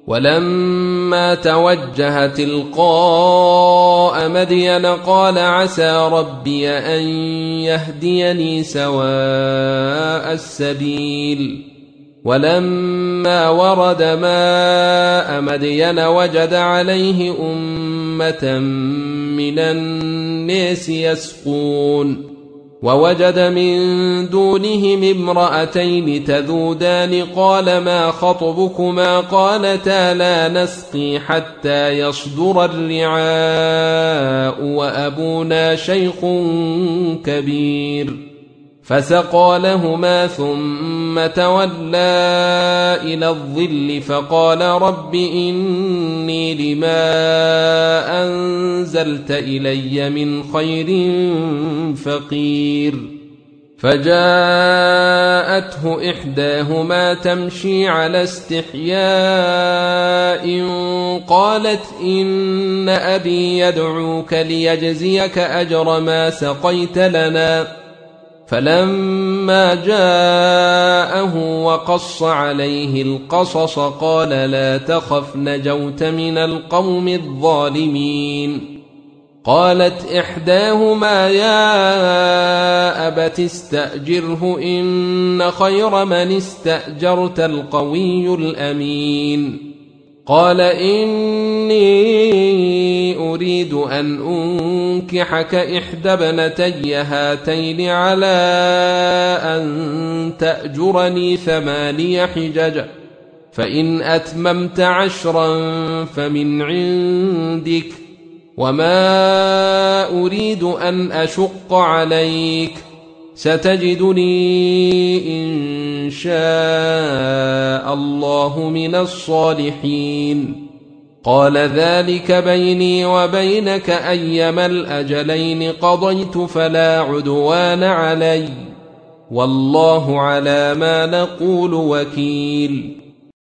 ولما توجه تلقاء مدين قال عسى ربي أن يهديني سواء السبيل. ولما ورد ماء مدين وجد عليه أمة من الناس يسقون، ووجد من دونهم امرأتين تذودان قال ما خطبكما قالتا لا نسقي حتى يصدر الرعاء وأبونا شيخ كبير. فسقى لهما ثم تولى إلى الظل فقال رب إني لما أنزلت إلي من خير فقير. فجاءته إحداهما تمشي على استحياء قالت إن أبي يدعوك ليجزيك أجر ما سقيت لنا. فلما جاءه وقص عليه القصص قال لا تخف نجوت من القوم الظالمين. قالت إحداهما يا أبت استأجره إن خير من استأجرت القوي الأمين. قال إني أريد أن أنكحك إحدى ابنتي هاتين على أن تأجرني 8 حجج، فإن أتممت 10 فمن عندك، وما أريد أن أشق عليك، ستجدني إن شاء الله من الصالحين. قال ذلك بيني وبينك أيما الأجلين قضيت فلا عدوان علي، والله على ما نقول وكيل.